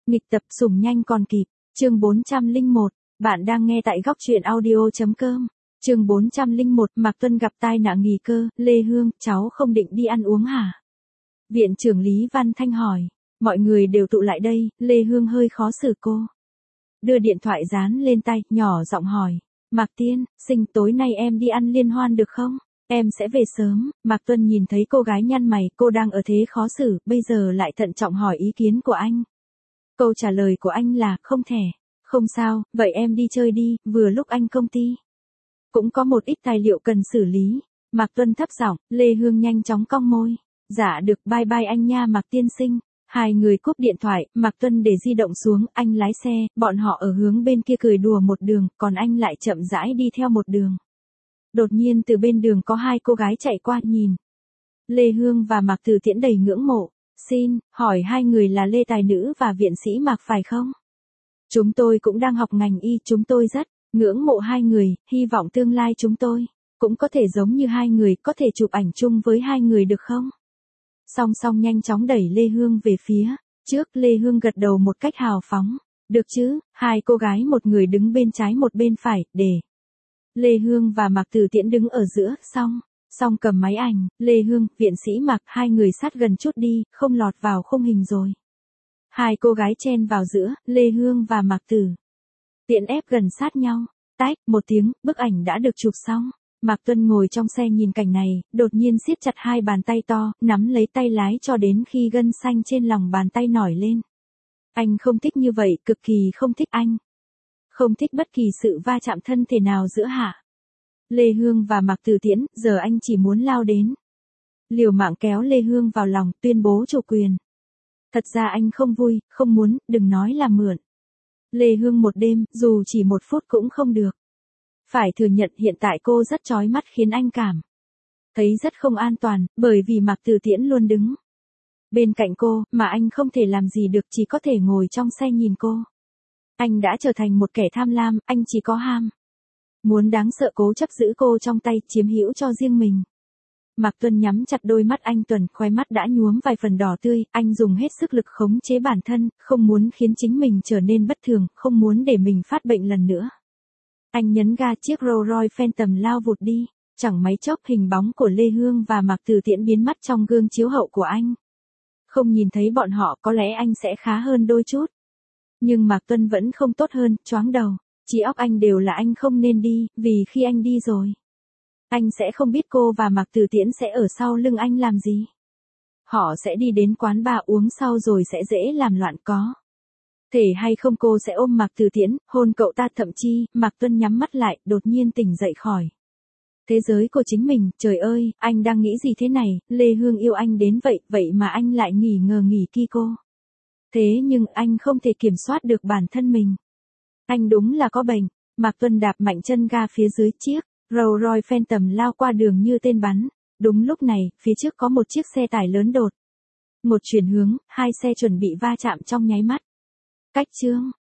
Nghịch tập sủng nhanh còn kịp, chương 401, bạn đang nghe tại góc truyện audio.com. Chương 401, Mạc Tuân gặp tai nạn nghỉ cơ, Lê Hương, cháu không định đi ăn uống hả? Viện trưởng Lý Văn Thanh hỏi, mọi người đều tụ lại đây, Lê Hương hơi khó xử cô. Đưa điện thoại dán lên tay, nhỏ giọng hỏi, Mạc Tiên, Sinh tối nay em đi ăn liên hoan được không? Em sẽ về sớm. Mạc Tuân nhìn thấy cô gái nhăn mày, cô đang ở thế khó xử, bây giờ lại thận trọng hỏi ý kiến của anh. Câu trả lời của anh là, không thể. Không sao, vậy em đi chơi đi, vừa lúc anh công ty cũng có một ít tài liệu cần xử lý. Mạc Tuân thấp giọng, Lê Hương nhanh chóng cong môi. Dạ được, bye bye anh nha Mạc Tiên Sinh. Hai người cúp điện thoại, Mạc Tuân để di động xuống, anh lái xe, bọn họ ở hướng bên kia cười đùa một đường, còn anh lại chậm rãi đi theo một đường. Đột nhiên từ bên đường có hai cô gái chạy qua nhìn. Lê Hương và Mạc Từ Tiễn đầy ngưỡng mộ. Xin, hỏi hai người là Lê Tài Nữ và viện sĩ Mạc phải không? Chúng tôi cũng đang học ngành y, chúng tôi rất ngưỡng mộ hai người, hy vọng tương lai chúng tôi cũng có thể giống như hai người, có thể chụp ảnh chung với hai người được không? Song song nhanh chóng đẩy Lê Hương về phía trước, Lê Hương gật đầu một cách hào phóng. Được chứ, hai cô gái một người đứng bên trái một bên phải, để Lê Hương và Mạc Từ Tiễn đứng ở giữa, song cầm máy ảnh, Lê Hương, viện sĩ Mạc, hai người sát gần chút đi, không lọt vào khung hình rồi. Hai cô gái chen vào giữa, Lê Hương và Mạc Từ Tiễn ép gần sát nhau. Tách, một tiếng, bức ảnh đã được chụp xong. Mạc Tuân ngồi trong xe nhìn cảnh này, đột nhiên siết chặt hai bàn tay to, nắm lấy tay lái cho đến khi gân xanh trên lòng bàn tay nổi lên. Anh không thích như vậy, cực kỳ không thích anh. Không thích bất kỳ sự va chạm thân thể nào giữa hạ Lê Hương và Mạc Từ Tiễn, giờ anh chỉ muốn lao đến. Liều mạng kéo Lê Hương vào lòng, tuyên bố chủ quyền. Thật ra anh không vui, không muốn, đừng nói là mượn Lê Hương một đêm, dù chỉ một phút cũng không được. Phải thừa nhận hiện tại cô rất chói mắt khiến anh cảm thấy rất không an toàn, bởi vì Mạc Từ Tiễn luôn đứng bên cạnh cô, mà anh không thể làm gì được, chỉ có thể ngồi trong xe nhìn cô. Anh đã trở thành một kẻ tham lam, anh chỉ có ham muốn đáng sợ cố chấp giữ cô trong tay, chiếm hữu cho riêng mình. Mạc Tuân nhắm chặt đôi mắt anh Tuần, khóe mắt đã nhuốm vài phần đỏ tươi, anh dùng hết sức lực khống chế bản thân, không muốn khiến chính mình trở nên bất thường, không muốn để mình phát bệnh lần nữa. Anh nhấn ga, chiếc Rolls Royce Phantom lao vụt đi, chẳng mấy chốc hình bóng của Lê Hương và Mạc Từ Tiễn biến mất trong gương chiếu hậu của anh. Không nhìn thấy bọn họ có lẽ anh sẽ khá hơn đôi chút. Nhưng Mạc Tuân vẫn không tốt hơn, choáng đầu. Trí óc anh đều là anh không nên đi, vì khi anh đi rồi, anh sẽ không biết cô và Mạc Từ Tiễn sẽ ở sau lưng anh làm gì. Họ sẽ đi đến quán bar uống sau rồi sẽ dễ làm loạn, có thể hay không cô sẽ ôm Mạc Từ Tiễn, hôn cậu ta, thậm chí. Mạc Tuân nhắm mắt lại, đột nhiên tỉnh dậy khỏi thế giới của chính mình. Trời ơi, anh đang nghĩ gì thế này, Lê Hương yêu anh đến vậy mà anh lại nghỉ ngờ nghỉ ki cô. Thế nhưng anh không thể kiểm soát được bản thân mình. Anh đúng là có bệnh. Mạc Tuân đạp mạnh chân ga phía dưới, chiếc Rolls Royce Phantom lao qua đường như tên bắn. Đúng lúc này, phía trước có một chiếc xe tải lớn đột một chuyển hướng, hai xe chuẩn bị va chạm trong nháy mắt. Cách chương